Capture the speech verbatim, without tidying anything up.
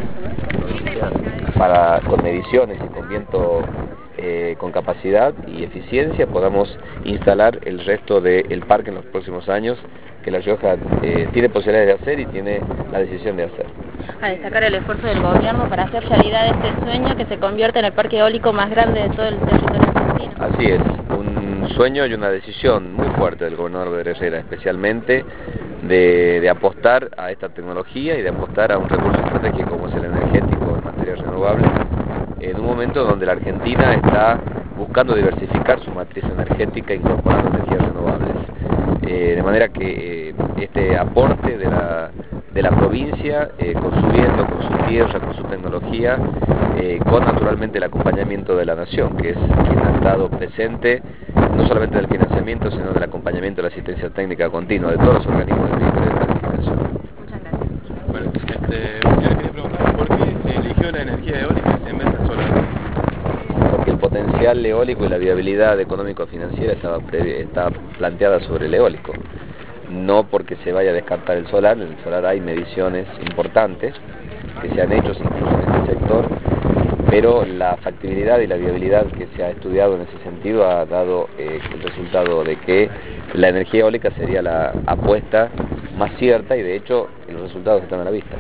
provincia para, con mediciones y con viento eh, con capacidad y eficiencia, podamos instalar el resto del parque en los próximos años, que La Rioja eh, tiene posibilidades de hacer y tiene la decisión de hacer. A destacar el esfuerzo del gobierno para hacer realidad este sueño que se convierte en el parque eólico más grande de todo el territorio argentino. Así es, un sueño y una decisión muy fuerte del gobernador de Herrera, especialmente de, de apostar a esta tecnología y de apostar a un recurso estratégico como es el energético en materias renovables, en un momento donde la Argentina está buscando diversificar su matriz energética incorporando energías renovables. Eh, de manera que eh, este aporte de la, de la provincia, eh, con su viento, con su tierra, con su tecnología, eh, con naturalmente el acompañamiento de la nación, que es quien ha estado presente, no solamente del financiamiento, sino del acompañamiento de la asistencia técnica continua de todos los organismos del Ministerio de Planificación. Muchas gracias. Bueno, este, yo le quería preguntar, ¿por qué eligió la energía eólica en vez del solar? Porque el potencial eólico y la viabilidad económico-financiera estaba, estaba planteada sobre el eólico. No porque se vaya a descartar el solar, en el solar hay mediciones importantes que se han hecho incluso en este sector, pero la factibilidad y la viabilidad que se ha estudiado en ese sentido ha dado eh, el resultado de que la energía eólica sería la apuesta más cierta y de hecho los resultados están a la vista.